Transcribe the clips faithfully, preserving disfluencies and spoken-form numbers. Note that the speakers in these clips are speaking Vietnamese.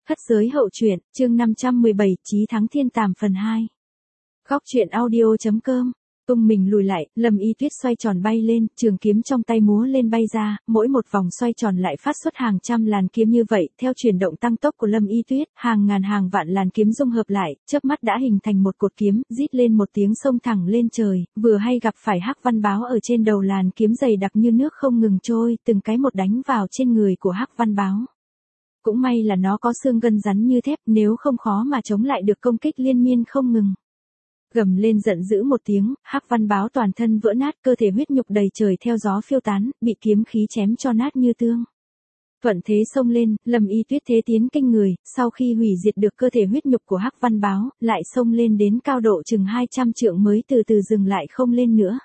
Thất giới hậu truyện, chương năm trăm mười bảy, Chí thắng thiên tàm phần hai. Góc truyện audio chấm com. Tung mình lùi lại, Lâm Y Tuyết xoay tròn bay lên, trường kiếm trong tay múa lên bay ra, mỗi một vòng xoay tròn lại phát xuất hàng trăm làn kiếm như vậy, theo chuyển động tăng tốc của Lâm Y Tuyết, hàng ngàn hàng vạn làn kiếm dung hợp lại, chớp mắt đã hình thành một cột kiếm, rít lên một tiếng xông thẳng lên trời, vừa hay gặp phải Hắc Văn Báo ở trên đầu làn kiếm dày đặc như nước không ngừng trôi, từng cái một đánh vào trên người của Hắc Văn Báo. Cũng may là nó có xương gân rắn như thép, nếu không khó mà chống lại được công kích liên miên không ngừng. Gầm lên giận dữ một tiếng, Hắc Văn Báo toàn thân vỡ nát, cơ thể huyết nhục đầy trời theo gió phiêu tán, bị kiếm khí chém cho nát như tương. Thuận thế xông lên, Lâm Y Tuyết thế tiến kinh người, sau khi hủy diệt được cơ thể huyết nhục của Hắc Văn Báo, lại xông lên đến cao độ chừng hai trăm trượng mới từ từ dừng lại không lên nữa.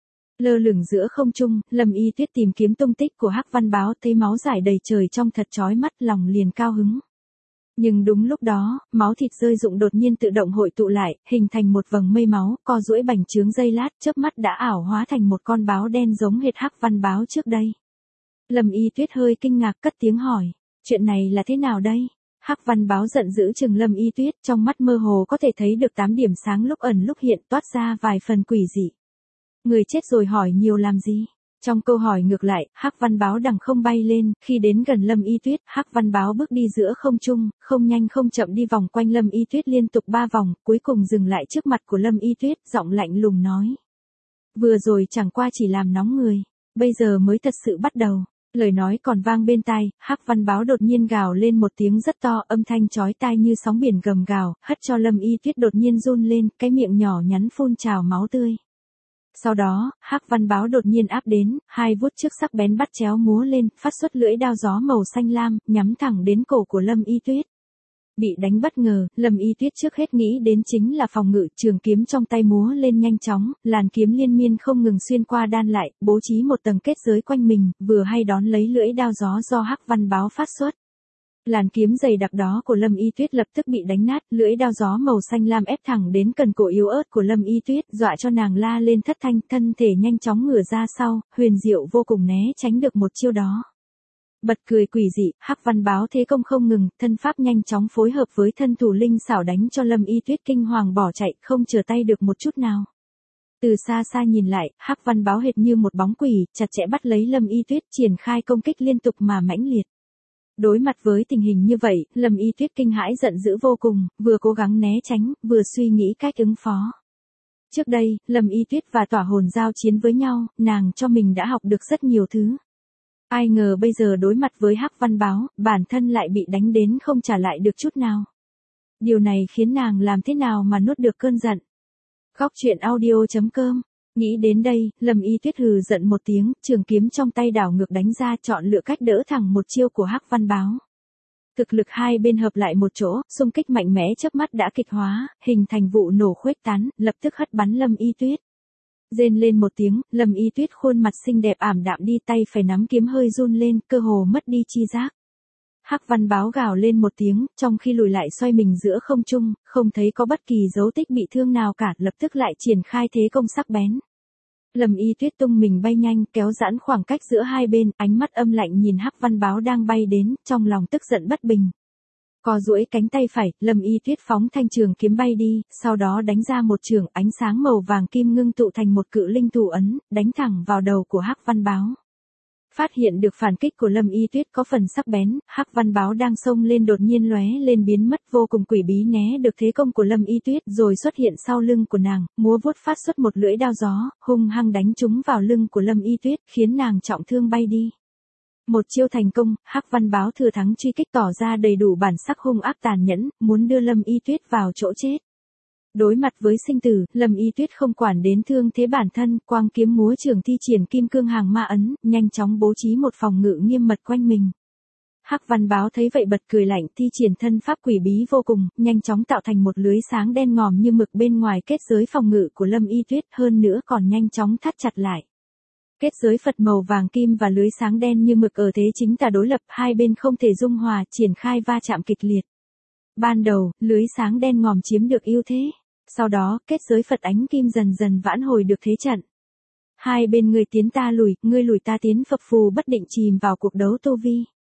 Lơ lửng giữa không trung, Lâm Y Tuyết tìm kiếm tung tích của Hắc Văn Báo, thấy máu rải đầy trời trong thật chói mắt, lòng liền cao hứng. Nhưng đúng lúc đó, máu thịt rơi rụng đột nhiên tự động hội tụ lại, hình thành một vầng mây máu, co duỗi bành trướng giây lát, chớp mắt đã ảo hóa thành một con báo đen giống hệt Hắc Văn Báo trước đây. Lâm Y Tuyết hơi kinh ngạc cất tiếng hỏi, chuyện này là thế nào đây? Hắc Văn Báo giận dữ chừng Lâm Y Tuyết, trong mắt mơ hồ có thể thấy được tám điểm sáng lúc ẩn lúc hiện, toát ra vài phần quỷ dị. Người chết rồi hỏi nhiều làm gì? Trong câu hỏi ngược lại, Hắc Văn Báo đằng không bay lên, khi đến gần Lâm Y Tuyết, Hắc Văn Báo bước đi giữa không trung, không nhanh không chậm đi vòng quanh Lâm Y Tuyết liên tục ba vòng, cuối cùng dừng lại trước mặt của Lâm Y Tuyết, giọng lạnh lùng nói. Vừa rồi chẳng qua chỉ làm nóng người, bây giờ mới thật sự bắt đầu. Lời nói còn vang bên tai, Hắc Văn Báo đột nhiên gào lên một tiếng rất to, âm thanh chói tai như sóng biển gầm gào, hất cho Lâm Y Tuyết đột nhiên run lên, cái miệng nhỏ nhắn phun trào máu tươi. Sau đó, Hắc Văn Báo đột nhiên áp đến, hai vuốt trước sắc bén bắt chéo múa lên, phát xuất lưỡi đao gió màu xanh lam, nhắm thẳng đến cổ của Lâm Y Tuyết. Bị đánh bất ngờ, Lâm Y Tuyết trước hết nghĩ đến chính là phòng ngự, trường kiếm trong tay múa lên nhanh chóng, làn kiếm liên miên không ngừng xuyên qua đan lại, bố trí một tầng kết giới quanh mình, vừa hay đón lấy lưỡi đao gió do Hắc Văn Báo phát xuất. Làn kiếm dày đặc đó của Lâm Y Tuyết lập tức bị đánh nát, lưỡi đao gió màu xanh lam ép thẳng đến cần cổ yếu ớt của Lâm Y Tuyết, dọa cho nàng la lên thất thanh, thân thể nhanh chóng ngửa ra sau, huyền diệu vô cùng né tránh được một chiêu đó. Bật cười quỷ dị, Hắc Văn Báo thế công không ngừng, thân pháp nhanh chóng phối hợp với thân thủ linh xảo đánh cho Lâm Y Tuyết kinh hoàng bỏ chạy, không trở tay được một chút nào. Từ xa xa nhìn lại, Hắc Văn Báo hệt như một bóng quỷ, chặt chẽ bắt lấy Lâm Y Tuyết, triển khai công kích liên tục mà mãnh liệt. Đối mặt với tình hình như vậy, Lâm Y Tuyết kinh hãi giận dữ vô cùng, vừa cố gắng né tránh, vừa suy nghĩ cách ứng phó. Trước đây, Lâm Y Tuyết và Tỏa Hồn giao chiến với nhau, nàng cho mình đã học được rất nhiều thứ. Ai ngờ bây giờ đối mặt với Hắc Văn Báo, bản thân lại bị đánh đến không trả lại được chút nào. Điều này khiến nàng làm thế nào mà nuốt được cơn giận. Góc truyện audio chấm com. Nghĩ đến đây, Lâm Y Tuyết hừ giận một tiếng, trường kiếm trong tay đảo ngược đánh ra, chọn lựa cách đỡ thẳng một chiêu của Hắc Văn Báo. Thực lực hai bên hợp lại một chỗ, xung kích mạnh mẽ chớp mắt đã kịch hóa, hình thành vụ nổ khuếch tán, lập tức hất bắn Lâm Y Tuyết. Rên lên một tiếng, Lâm Y Tuyết khuôn mặt xinh đẹp ảm đạm đi, tay phải nắm kiếm hơi run lên, cơ hồ mất đi chi giác. Hắc Văn Báo gào lên một tiếng, trong khi lùi lại xoay mình giữa không trung, không thấy có bất kỳ dấu tích bị thương nào cả, lập tức lại triển khai thế công sắc bén. Lâm Y Tuyết tung mình bay nhanh, kéo giãn khoảng cách giữa hai bên, ánh mắt âm lạnh nhìn Hắc Văn Báo đang bay đến, trong lòng tức giận bất bình. Co duỗi cánh tay phải, Lâm Y Tuyết phóng thanh trường kiếm bay đi, sau đó đánh ra một trường, ánh sáng màu vàng kim ngưng tụ thành một cự linh thủ ấn, đánh thẳng vào đầu của Hắc Văn Báo. Phát hiện được phản kích của Lâm Y Tuyết có phần sắc bén, Hắc Văn Báo đang xông lên đột nhiên lóe lên biến mất, vô cùng quỷ bí né được thế công của Lâm Y Tuyết, rồi xuất hiện sau lưng của nàng, múa vuốt phát xuất một lưỡi đao gió, hung hăng đánh trúng vào lưng của Lâm Y Tuyết, khiến nàng trọng thương bay đi. Một chiêu thành công, Hắc Văn Báo thừa thắng truy kích, tỏ ra đầy đủ bản sắc hung ác tàn nhẫn, muốn đưa Lâm Y Tuyết vào chỗ chết. Đối mặt với sinh tử, Lâm Y Tuyết không quản đến thương thế bản thân, quang kiếm múa trường thi triển kim cương hàng ma ấn, nhanh chóng bố trí một phòng ngự nghiêm mật quanh mình. Hắc Văn Báo thấy vậy bật cười lạnh, thi triển thân pháp quỷ bí vô cùng, nhanh chóng tạo thành một lưới sáng đen ngòm như mực bên ngoài kết giới phòng ngự của Lâm Y Tuyết, hơn nữa còn nhanh chóng thắt chặt lại. Kết giới Phật màu vàng kim và lưới sáng đen như mực ở thế chính tà đối lập, hai bên không thể dung hòa, triển khai va chạm kịch liệt. Ban đầu, lưới sáng đen ngòm chiếm được ưu thế. Sau đó, kết giới Phật ánh kim dần dần vãn hồi được thế trận. Hai bên người tiến ta lùi, ngươi lùi ta tiến, phập phù bất định chìm vào cuộc đấu tô vi.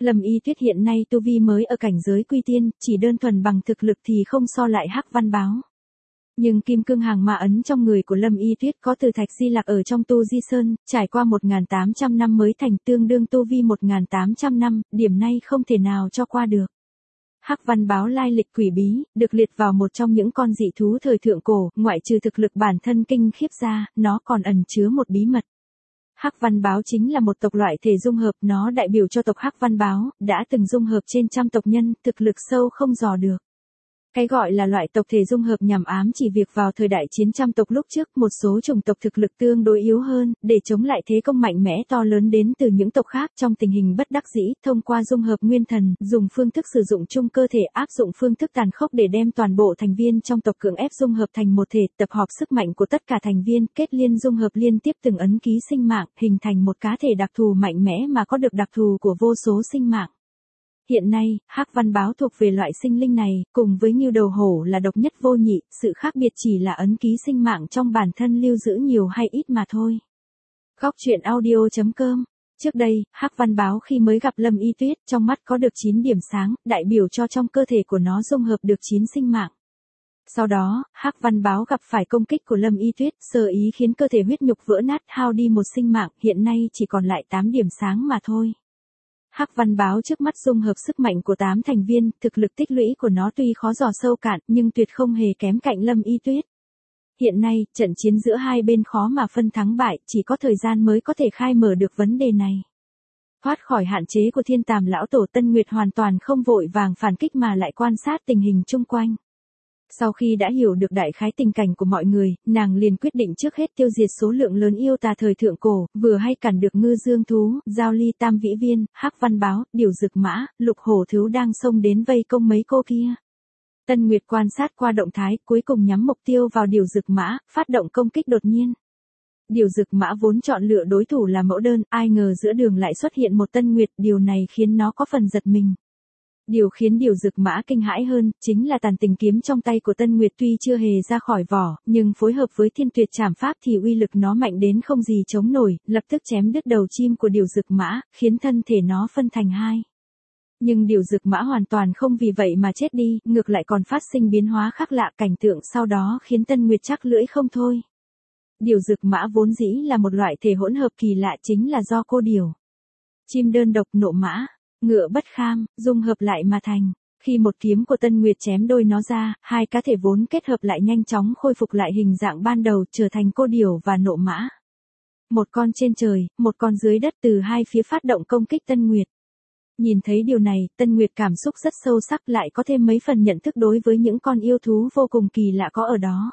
Lâm Y Tuyết hiện nay tu vi mới ở cảnh giới quy tiên, chỉ đơn thuần bằng thực lực thì không so lại Hắc Văn Báo. Nhưng kim cương hàng ma ấn trong người của Lâm Y Tuyết có từ thạch di lạc ở trong tu di sơn, trải qua một nghìn tám trăm năm mới thành, tương đương tu vi một nghìn tám trăm năm, điểm này không thể nào cho qua được. Hắc Văn Báo lai lịch quỷ bí, được liệt vào một trong những con dị thú thời thượng cổ, ngoại trừ thực lực bản thân kinh khiếp ra, nó còn ẩn chứa một bí mật. Hắc Văn Báo chính là một tộc loại thể dung hợp, nó đại biểu cho tộc Hắc Văn Báo, đã từng dung hợp trên trăm tộc nhân, thực lực sâu không dò được. Cái gọi là loại tộc thể dung hợp nhằm ám chỉ việc vào thời đại chiến trăm tộc lúc trước, một số chủng tộc thực lực tương đối yếu hơn, để chống lại thế công mạnh mẽ to lớn đến từ những tộc khác, trong tình hình bất đắc dĩ, thông qua dung hợp nguyên thần, dùng phương thức sử dụng chung cơ thể, áp dụng phương thức tàn khốc để đem toàn bộ thành viên trong tộc cưỡng ép dung hợp thành một thể, tập hợp sức mạnh của tất cả thành viên, kết liên dung hợp liên tiếp từng ấn ký sinh mạng, hình thành một cá thể đặc thù mạnh mẽ mà có được đặc thù của vô số sinh mạng. Hiện nay, Hắc Văn Báo thuộc về loại sinh linh này, cùng với Ngưu Đầu Hổ là độc nhất vô nhị, sự khác biệt chỉ là ấn ký sinh mạng trong bản thân lưu giữ nhiều hay ít mà thôi. Góc truyện audio chấm com. Trước đây, Hắc Văn Báo khi mới gặp Lâm Y Tuyết, trong mắt có được chín điểm sáng, đại biểu cho trong cơ thể của nó dung hợp được chín sinh mạng. Sau đó, Hắc Văn Báo gặp phải công kích của Lâm Y Tuyết, sơ ý khiến cơ thể huyết nhục vỡ nát, hao đi một sinh mạng, hiện nay chỉ còn lại tám điểm sáng mà thôi. Hắc Văn Báo trước mắt dung hợp sức mạnh của tám thành viên, thực lực tích lũy của nó tuy khó dò sâu cạn, nhưng tuyệt không hề kém cạnh Lâm Y Tuyết. Hiện nay, trận chiến giữa hai bên khó mà phân thắng bại, chỉ có thời gian mới có thể khai mở được vấn đề này. Thoát khỏi hạn chế của Thiên Tàm lão tổ, Tân Nguyệt hoàn toàn không vội vàng phản kích mà lại quan sát tình hình chung quanh. Sau khi đã hiểu được đại khái tình cảnh của mọi người, nàng liền quyết định trước hết tiêu diệt số lượng lớn yêu tà thời thượng cổ, vừa hay cản được ngư dương thú, giao ly tam vĩ viên, Hắc Văn Báo, điều dực mã, lục hổ thú đang xông đến vây công mấy cô kia. Tân Nguyệt quan sát qua động thái, cuối cùng nhắm mục tiêu vào điều dực mã, phát động công kích đột nhiên. Điều dực mã vốn chọn lựa đối thủ là mẫu đơn, ai ngờ giữa đường lại xuất hiện một Tân Nguyệt, điều này khiến nó có phần giật mình. Điều khiến điều dực mã kinh hãi hơn, chính là tàn tình kiếm trong tay của Tân Nguyệt tuy chưa hề ra khỏi vỏ, nhưng phối hợp với thiên tuyệt trảm pháp thì uy lực nó mạnh đến không gì chống nổi, lập tức chém đứt đầu chim của điều dực mã, khiến thân thể nó phân thành hai. Nhưng điều dực mã hoàn toàn không vì vậy mà chết đi, ngược lại còn phát sinh biến hóa khác lạ, cảnh tượng sau đó khiến Tân Nguyệt chắc lưỡi không thôi. Điều dực mã vốn dĩ là một loại thể hỗn hợp kỳ lạ, chính là do cô điều chim đơn độc nộ mã, ngựa bất kham, dung hợp lại mà thành. Khi một kiếm của Tân Nguyệt chém đôi nó ra, hai cá thể vốn kết hợp lại nhanh chóng khôi phục lại hình dạng ban đầu, trở thành cô điểu và nộ mã. Một con trên trời, một con dưới đất, từ hai phía phát động công kích Tân Nguyệt. Nhìn thấy điều này, Tân Nguyệt cảm xúc rất sâu sắc, lại có thêm mấy phần nhận thức đối với những con yêu thú vô cùng kỳ lạ có ở đó.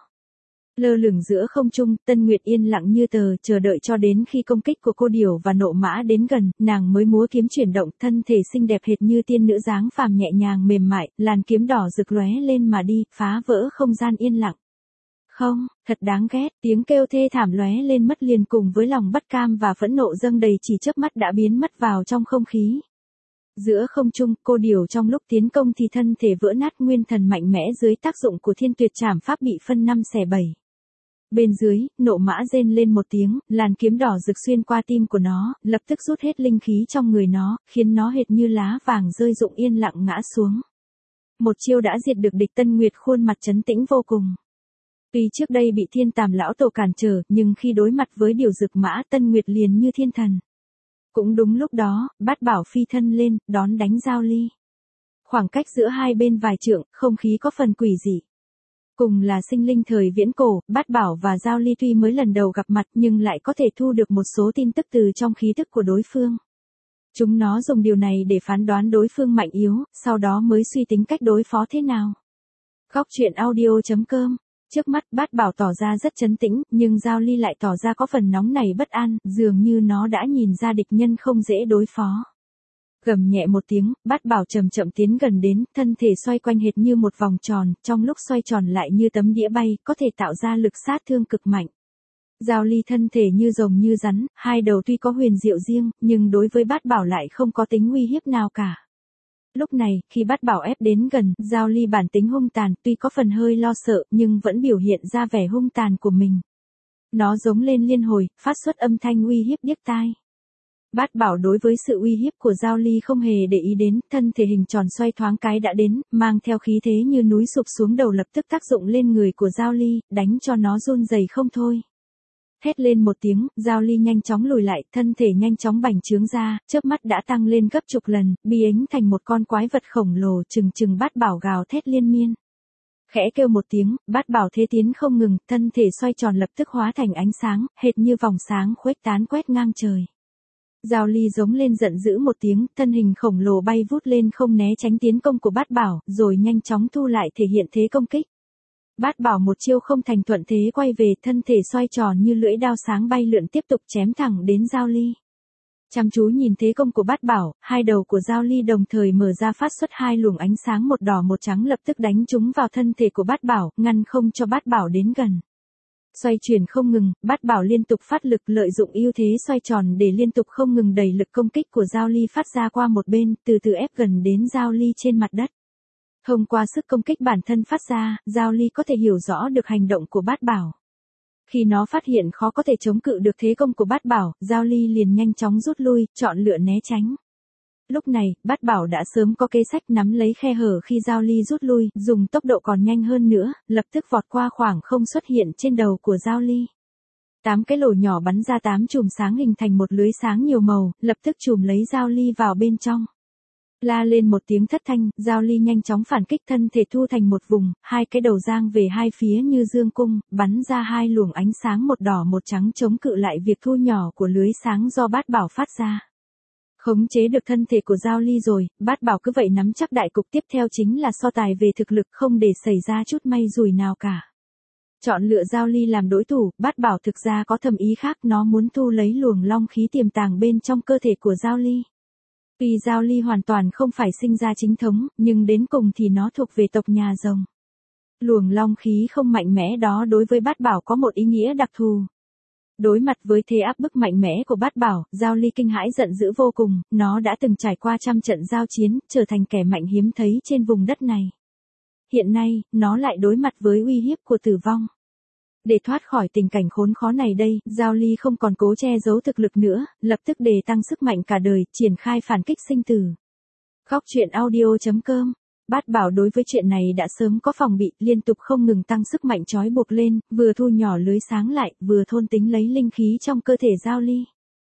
Lơ lửng giữa không trung, Tân Nguyệt yên lặng như tờ, chờ đợi cho đến khi công kích của cô điểu và nộ mã đến gần, nàng mới múa kiếm chuyển động, thân thể xinh đẹp hệt như tiên nữ dáng phàm nhẹ nhàng mềm mại, làn kiếm đỏ rực lóe lên mà đi, phá vỡ không gian yên lặng. Không, thật đáng ghét, tiếng kêu thê thảm lóe lên mất liền cùng với lòng bất cam và phẫn nộ dâng đầy, chỉ chớp mắt đã biến mất vào trong không khí. Giữa không trung, cô điểu trong lúc tiến công thì thân thể vỡ nát, nguyên thần mạnh mẽ dưới tác dụng của thiên tuyệt trảm pháp bị phân năm xẻ bảy. Bên dưới, nộ mã rên lên một tiếng, làn kiếm đỏ rực xuyên qua tim của nó, lập tức rút hết linh khí trong người nó, khiến nó hệt như lá vàng rơi rụng yên lặng ngã xuống. Một chiêu đã diệt được địch. Tân Nguyệt khuôn mặt trấn tĩnh vô cùng. Tuy trước đây bị Thiên Tàm lão tổ cản trở, nhưng khi đối mặt với điều dực mã, Tân Nguyệt liền như thiên thần. Cũng đúng lúc đó, Bát Bảo phi thân lên, đón đánh giao ly. Khoảng cách giữa hai bên vài trượng, không khí có phần quỷ dị. Cùng là sinh linh thời viễn cổ, Bát Bảo và Giao Ly tuy mới lần đầu gặp mặt nhưng lại có thể thu được một số tin tức từ trong khí thức của đối phương. Chúng nó dùng điều này để phán đoán đối phương mạnh yếu, sau đó mới suy tính cách đối phó thế nào. Góc truyện audio chấm com. Trước mắt Bát Bảo tỏ ra rất trấn tĩnh, nhưng Giao Ly lại tỏ ra có phần nóng nảy bất an, dường như nó đã nhìn ra địch nhân không dễ đối phó. Gầm nhẹ một tiếng, Bát Bảo chậm chậm tiến gần đến, thân thể xoay quanh hệt như một vòng tròn, trong lúc xoay tròn lại như tấm đĩa bay, có thể tạo ra lực sát thương cực mạnh. Giao Ly thân thể như rồng như rắn, hai đầu tuy có huyền diệu riêng, nhưng đối với Bát Bảo lại không có tính uy hiếp nào cả. Lúc này, khi Bát Bảo ép đến gần, Giao Ly bản tính hung tàn, tuy có phần hơi lo sợ, nhưng vẫn biểu hiện ra vẻ hung tàn của mình. Nó giống lên liên hồi, phát xuất âm thanh uy hiếp điếc tai. Bát Bảo đối với sự uy hiếp của Giao Ly không hề để ý đến, thân thể hình tròn xoay thoáng cái đã đến, mang theo khí thế như núi sụp xuống đầu lập tức tác dụng lên người của Giao Ly, đánh cho nó run rẩy không thôi. Hét lên một tiếng, Giao Ly nhanh chóng lùi lại, thân thể nhanh chóng bành trướng ra, chớp mắt đã tăng lên gấp chục lần, bi ánh thành một con quái vật khổng lồ trừng trừng Bát Bảo gào thét liên miên. Khẽ kêu một tiếng, Bát Bảo thế tiến không ngừng, thân thể xoay tròn lập tức hóa thành ánh sáng, hệt như vòng sáng khuếch tán quét ngang trời. Giao Ly giống lên giận dữ một tiếng, thân hình khổng lồ bay vút lên không né tránh tiến công của Bát Bảo, rồi nhanh chóng thu lại thể hiện thế công kích. Bát Bảo một chiêu không thành thuận thế quay về, thân thể xoay tròn như lưỡi đao sáng bay lượn tiếp tục chém thẳng đến Giao Ly. Chăm chú nhìn thế công của Bát Bảo, hai đầu của Giao Ly đồng thời mở ra phát xuất hai luồng ánh sáng một đỏ một trắng lập tức đánh trúng vào thân thể của Bát Bảo, ngăn không cho Bát Bảo đến gần. Xoay chuyển không ngừng, Bát Bảo liên tục phát lực lợi dụng ưu thế xoay tròn để liên tục không ngừng đẩy lực công kích của Giao Ly phát ra qua một bên, từ từ ép gần đến Giao Ly trên mặt đất. Thông qua sức công kích bản thân phát ra, Giao Ly có thể hiểu rõ được hành động của Bát Bảo. Khi nó phát hiện khó có thể chống cự được thế công của Bát Bảo, Giao Ly liền nhanh chóng rút lui, chọn lựa né tránh. Lúc này, Bát Bảo đã sớm có kế sách nắm lấy khe hở khi Giao Ly rút lui, dùng tốc độ còn nhanh hơn nữa, lập tức vọt qua khoảng không xuất hiện trên đầu của Giao Ly. Tám cái lỗ nhỏ bắn ra tám chùm sáng hình thành một lưới sáng nhiều màu, lập tức chùm lấy Giao Ly vào bên trong. La lên một tiếng thất thanh, Giao Ly nhanh chóng phản kích thân thể thu thành một vùng, hai cái đầu giang về hai phía như dương cung, bắn ra hai luồng ánh sáng một đỏ một trắng chống cự lại việc thu nhỏ của lưới sáng do Bát Bảo phát ra. Khống chế được thân thể của Giao Ly rồi, Bát Bảo cứ vậy nắm chắc đại cục, tiếp theo chính là so tài về thực lực không để xảy ra chút may rủi nào cả. Chọn lựa Giao Ly làm đối thủ, Bát Bảo thực ra có thầm ý khác, nó muốn thu lấy luồng long khí tiềm tàng bên trong cơ thể của Giao Ly. Vì Giao Ly hoàn toàn không phải sinh ra chính thống, nhưng đến cùng thì nó thuộc về tộc nhà rồng. Luồng long khí không mạnh mẽ đó đối với Bát Bảo có một ý nghĩa đặc thù. Đối mặt với thế áp bức mạnh mẽ của Bát Bảo, Giao Ly kinh hãi giận dữ vô cùng, nó đã từng trải qua trăm trận giao chiến, trở thành kẻ mạnh hiếm thấy trên vùng đất này. Hiện nay, nó lại đối mặt với uy hiếp của tử vong. Để thoát khỏi tình cảnh khốn khó này đây, Giao Ly không còn cố che giấu thực lực nữa, lập tức để tăng sức mạnh cả đời, triển khai phản kích sinh tử. Góc truyện audio chấm com. Bát Bảo đối với chuyện này đã sớm có phòng bị, liên tục không ngừng tăng sức mạnh trói buộc lên, vừa thu nhỏ lưới sáng lại, vừa thôn tính lấy linh khí trong cơ thể Giao Ly.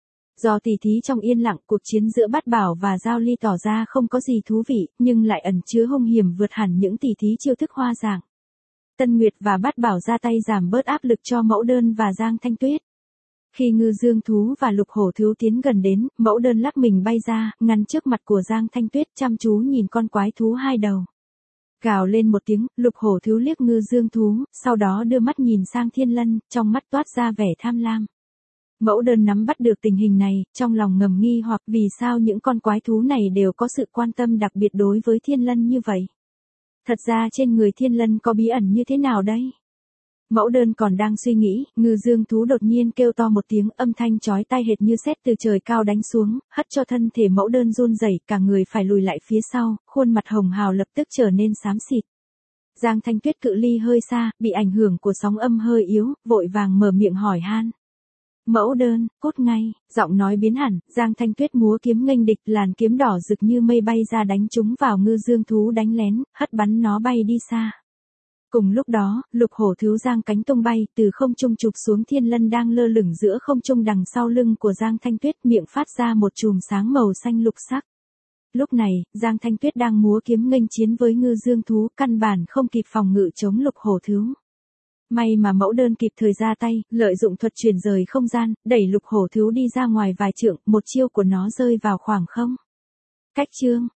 Do tỉ thí trong yên lặng, cuộc chiến giữa Bát Bảo và Giao Ly tỏ ra không có gì thú vị, nhưng lại ẩn chứa hung hiểm vượt hẳn những tỉ thí chiêu thức hoa dạng. Tân Nguyệt và Bát Bảo ra tay giảm bớt áp lực cho Mẫu Đơn và Giang Thanh Tuyết. Khi Ngư Dương Thú và Lục Hổ Thú tiến gần đến, Mẫu Đơn lắc mình bay ra, ngăn trước mặt của Giang Thanh Tuyết, chăm chú nhìn con quái thú hai đầu. Gào lên một tiếng, Lục Hổ Thú liếc Ngư Dương Thú, sau đó đưa mắt nhìn sang Thiên Lân, trong mắt toát ra vẻ tham lam. Mẫu Đơn nắm bắt được tình hình này, trong lòng ngầm nghi hoặc vì sao những con quái thú này đều có sự quan tâm đặc biệt đối với Thiên Lân như vậy. Thật ra trên người Thiên Lân có bí ẩn như thế nào đây? Mẫu Đơn còn đang suy nghĩ, Ngư Dương Thú đột nhiên kêu to một tiếng, âm thanh chói tai hệt như sét từ trời cao đánh xuống, hất cho thân thể Mẫu Đơn run rẩy, cả người phải lùi lại phía sau, khuôn mặt hồng hào lập tức trở nên xám xịt. Giang Thanh Tuyết cự ly hơi xa, bị ảnh hưởng của sóng âm hơi yếu, vội vàng mở miệng hỏi han. Mẫu Đơn, cút ngay, giọng nói biến hẳn, Giang Thanh Tuyết múa kiếm nghênh địch, làn kiếm đỏ rực như mây bay ra đánh trúng vào Ngư Dương Thú đánh lén, hất bắn nó bay đi xa. Cùng lúc đó, Lục Hổ Thú giang cánh tung bay, từ không trung chụp xuống Thiên Lân đang lơ lửng giữa không trung đằng sau lưng của Giang Thanh Tuyết, miệng phát ra một chùm sáng màu xanh lục sắc. Lúc này, Giang Thanh Tuyết đang múa kiếm nghênh chiến với Ngư Dương Thú, căn bản không kịp phòng ngự chống Lục Hổ Thú. May mà Mẫu Đơn kịp thời ra tay, lợi dụng thuật chuyển rời không gian, đẩy Lục Hổ Thú đi ra ngoài vài trượng, một chiêu của nó rơi vào khoảng không. Cách chương,